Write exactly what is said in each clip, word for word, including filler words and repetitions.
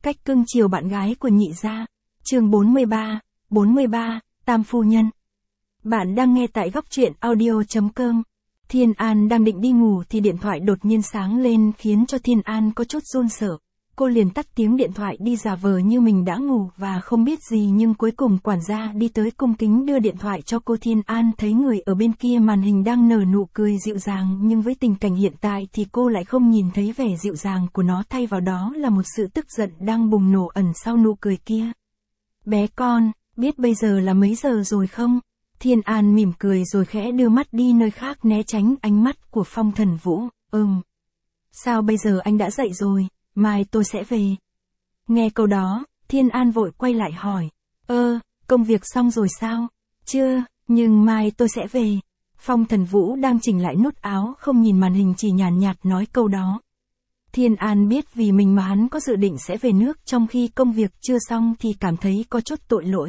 Cách cưng chiều bạn gái của nhị gia. Chương bốn mươi ba, bốn mươi ba, Tam phu nhân. Bạn đang nghe tại góc truyện audio.com. Thiên An đang định đi ngủ thì điện thoại đột nhiên sáng lên khiến cho Thiên An có chút run sợ. Cô liền tắt tiếng điện thoại đi giả vờ như mình đã ngủ và không biết gì, nhưng cuối cùng quản gia đi tới cung kính đưa điện thoại cho cô. Thiên An thấy người ở bên kia màn hình đang nở nụ cười dịu dàng, nhưng với tình cảnh hiện tại thì cô lại không nhìn thấy vẻ dịu dàng của nó, thay vào đó là một sự tức giận đang bùng nổ ẩn sau nụ cười kia. Bé con, biết bây giờ là mấy giờ rồi không? Thiên An mỉm cười rồi khẽ đưa mắt đi nơi khác né tránh ánh mắt của Phong Thần Vũ. Ừm. Sao bây giờ anh đã dậy rồi? Mai tôi sẽ về. Nghe câu đó, Thiên An vội quay lại hỏi. Ơ, công việc xong rồi sao? Chưa, nhưng mai tôi sẽ về. Phong Thần Vũ đang chỉnh lại nút áo, không nhìn màn hình, chỉ nhàn nhạt nói câu đó. Thiên An biết vì mình mà hắn có dự định sẽ về nước trong khi công việc chưa xong thì cảm thấy có chút tội lỗi.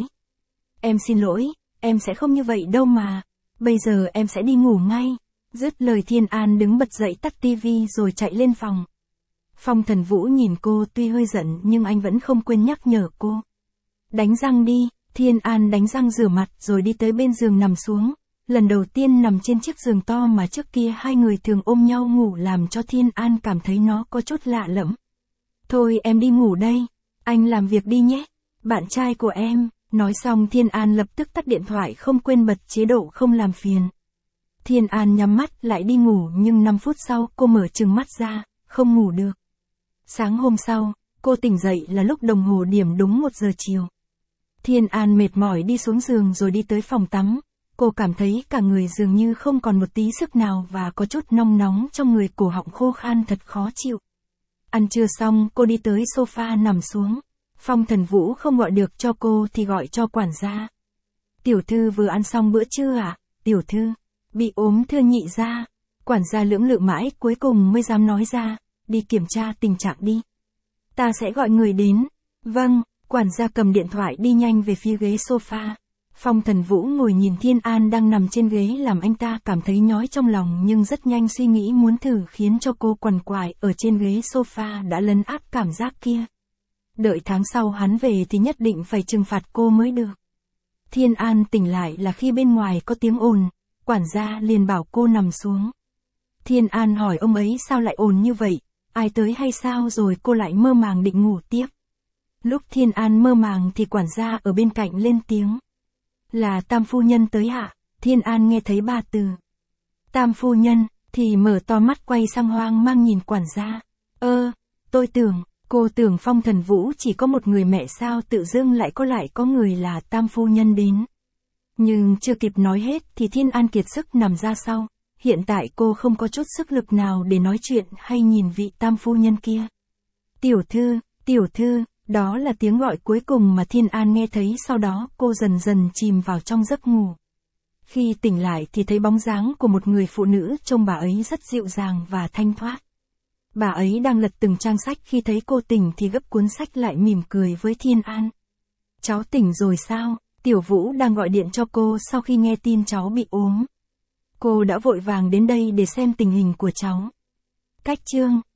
Em xin lỗi, em sẽ không như vậy đâu mà. Bây giờ em sẽ đi ngủ ngay. Dứt lời Thiên An đứng bật dậy tắt tivi rồi chạy lên phòng. Phong Thần Vũ nhìn cô tuy hơi giận nhưng anh vẫn không quên nhắc nhở cô. Đánh răng đi. Thiên An đánh răng rửa mặt rồi đi tới bên giường nằm xuống. Lần đầu tiên nằm trên chiếc giường to mà trước kia hai người thường ôm nhau ngủ làm cho Thiên An cảm thấy nó có chút lạ lẫm. Thôi em đi ngủ đây. Anh làm việc đi nhé. Bạn trai của em. Nói xong Thiên An lập tức tắt điện thoại, không quên bật chế độ không làm phiền. Thiên An nhắm mắt lại đi ngủ, nhưng năm phút sau cô mở trừng mắt ra, không ngủ được. Sáng hôm sau, cô tỉnh dậy là lúc đồng hồ điểm đúng một giờ chiều. Thiên An mệt mỏi đi xuống giường rồi đi tới phòng tắm. Cô cảm thấy cả người dường như không còn một tí sức nào và có chút nóng nóng trong người, cổ họng khô khan thật khó chịu. Ăn trưa xong cô đi tới sofa nằm xuống. Phong Thần Vũ không gọi được cho cô thì gọi cho quản gia. Tiểu thư vừa ăn xong bữa trưa à? Tiểu thư, bị ốm thưa nhị gia. Quản gia lưỡng lự mãi cuối cùng mới dám nói ra, đi kiểm tra tình trạng đi. Ta sẽ gọi người đến. Vâng, quản gia cầm điện thoại đi nhanh về phía ghế sofa. Phong Thần Vũ ngồi nhìn Thiên An đang nằm trên ghế làm anh ta cảm thấy nhói trong lòng, nhưng rất nhanh suy nghĩ muốn thử khiến cho cô quằn quại ở trên ghế sofa đã lấn át cảm giác kia. Đợi tháng sau hắn về thì nhất định phải trừng phạt cô mới được. Thiên An tỉnh lại là khi bên ngoài có tiếng ồn, quản gia liền bảo cô nằm xuống. Thiên An hỏi ông ấy sao lại ồn như vậy, ai tới hay sao, rồi cô lại mơ màng định ngủ tiếp. Lúc Thiên An mơ màng thì quản gia ở bên cạnh lên tiếng. Là Tam phu nhân tới ạ? Thiên An nghe thấy ba từ Tam phu nhân thì mở to mắt quay sang hoang mang nhìn quản gia. Ơ, tôi tưởng, cô tưởng Phong Thần Vũ chỉ có một người mẹ sao tự dưng lại có lại có người là Tam phu nhân đến. Nhưng chưa kịp nói hết thì Thiên An kiệt sức nằm ra sau. Hiện tại cô không có chút sức lực nào để nói chuyện hay nhìn vị Tam phu nhân kia. Tiểu thư, tiểu thư, đó là tiếng gọi cuối cùng mà Thiên An nghe thấy, sau đó cô dần dần chìm vào trong giấc ngủ. Khi tỉnh lại thì thấy bóng dáng của một người phụ nữ, trông bà ấy rất dịu dàng và thanh thoát. Bà ấy đang lật từng trang sách, khi thấy cô tỉnh thì gấp cuốn sách lại mỉm cười với Thiên An. Cháu tỉnh rồi sao? Tiểu Vũ đang gọi điện cho cô sau khi nghe tin cháu bị ốm. Cô đã vội vàng đến đây để xem tình hình của cháu. Cách chương